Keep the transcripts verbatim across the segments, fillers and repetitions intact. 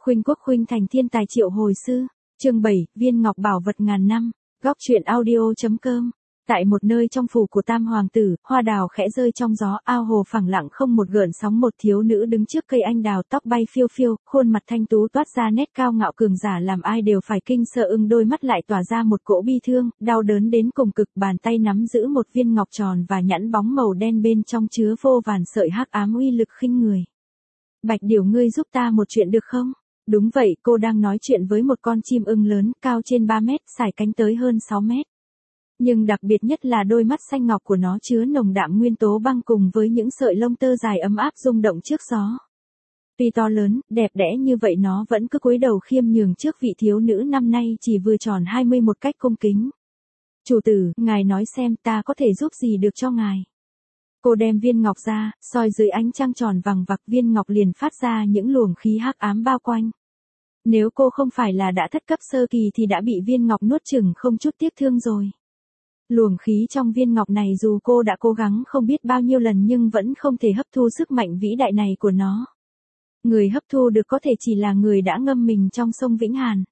Khuynh Quốc khuynh thành thiên tài triệu hồi sư. Chương bảy, viên ngọc bảo vật ngàn năm. Góc truyện audio chấm com. Tại một nơi trong phủ của Tam hoàng tử, hoa đào khẽ rơi trong gió, ao hồ phẳng lặng không một gợn sóng, một thiếu nữ đứng trước cây anh đào, tóc bay phiêu phiêu, khuôn mặt thanh tú toát ra nét cao ngạo cường giả làm ai đều phải kinh sợ, ưng đôi mắt lại tỏa ra một cỗ bi thương, đau đớn đến cùng cực, bàn tay nắm giữ một viên ngọc tròn và nhẵn bóng màu đen bên trong chứa vô vàn sợi hắc ám uy lực khinh người. Bạch Điểu, ngươi giúp ta một chuyện được không? Đúng vậy, cô đang nói chuyện với một con chim ưng lớn, cao trên ba mét, sải cánh tới hơn sáu mét. Nhưng đặc biệt nhất là đôi mắt xanh ngọc của nó chứa nồng đạm nguyên tố băng cùng với những sợi lông tơ dài ấm áp rung động trước gió. Tuy to lớn, đẹp đẽ như vậy nó vẫn cứ cúi đầu khiêm nhường trước vị thiếu nữ năm nay chỉ vừa tròn hai mươi một cách cung kính. Chủ tử, ngài nói xem ta có thể giúp gì được cho ngài. Cô đem viên ngọc ra, soi dưới ánh trăng tròn vằng vặc, viên ngọc liền phát ra những luồng khí hắc ám bao quanh. Nếu cô không phải là đã thất cấp sơ kỳ thì đã bị viên ngọc nuốt chửng không chút tiếc thương rồi. Luồng khí trong viên ngọc này dù cô đã cố gắng không biết bao nhiêu lần nhưng vẫn không thể hấp thu sức mạnh vĩ đại này của nó. Người hấp thu được có thể chỉ là người đã ngâm mình trong sông Vĩnh Hàn.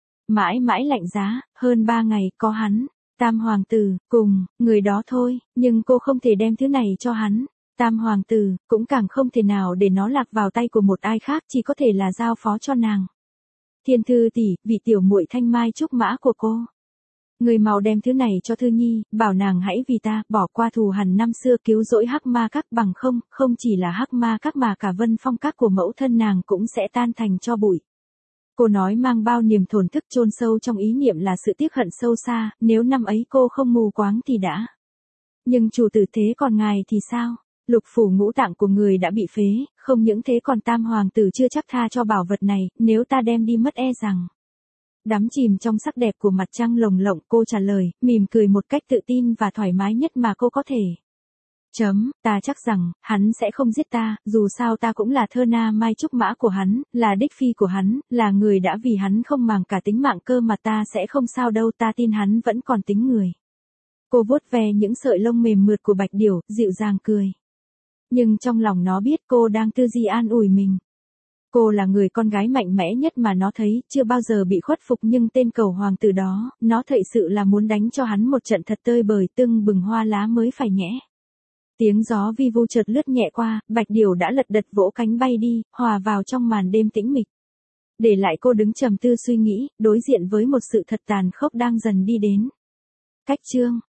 Mãi mãi lạnh giá, hơn ba ngày, có hắn, Tam hoàng tử, cùng, người đó thôi, nhưng cô không thể đem thứ này cho hắn. Tam hoàng tử, cũng càng không thể nào để nó lạc vào tay của một ai khác, chỉ có thể là giao phó cho nàng. Thiên thư tỷ, vị tiểu muội thanh mai trúc mã của cô. Người mau đem thứ này cho Thư Nhi, bảo nàng hãy vì ta, bỏ qua thù hằn năm xưa, cứu rỗi hắc ma các, bằng không, không chỉ là hắc ma các mà cả Vân Phong các của mẫu thân nàng cũng sẽ tan thành tro bụi. Cô nói mang bao niềm thổn thức, chôn sâu trong ý niệm là sự tiếc hận sâu xa, nếu năm ấy cô không mù quáng thì đã. Nhưng chủ tử, thế còn ngài thì sao? Lục phủ ngũ tạng của người đã bị phế, không những thế còn Tam hoàng tử chưa chắc tha cho bảo vật này, nếu ta đem đi mất e rằng. Đắm chìm trong sắc đẹp của mặt trăng lồng lộng, cô trả lời, mỉm cười một cách tự tin và thoải mái nhất mà cô có thể. Chấm, ta chắc rằng, hắn sẽ không giết ta, dù sao ta cũng là thơ na mai trúc mã của hắn, là đích phi của hắn, là người đã vì hắn không màng cả tính mạng cơ mà ta sẽ không sao đâu, ta tin hắn vẫn còn tính người. Cô vuốt ve những sợi lông mềm mượt của Bạch Điểu, dịu dàng cười. Nhưng trong lòng nó biết cô đang tư duy an ủi mình. Cô là người con gái mạnh mẽ nhất mà nó thấy, chưa bao giờ bị khuất phục, nhưng tên cầu hoàng tử đó, nó thật sự là muốn đánh cho hắn một trận thật tơi bời, tưng bừng hoa lá mới phải nhẽ. Tiếng gió vi vu chợt lướt nhẹ qua, Bạch Điểu đã lật đật vỗ cánh bay đi, hòa vào trong màn đêm tĩnh mịch. Để lại cô đứng trầm tư suy nghĩ, đối diện với một sự thật tàn khốc đang dần đi đến. Cách chương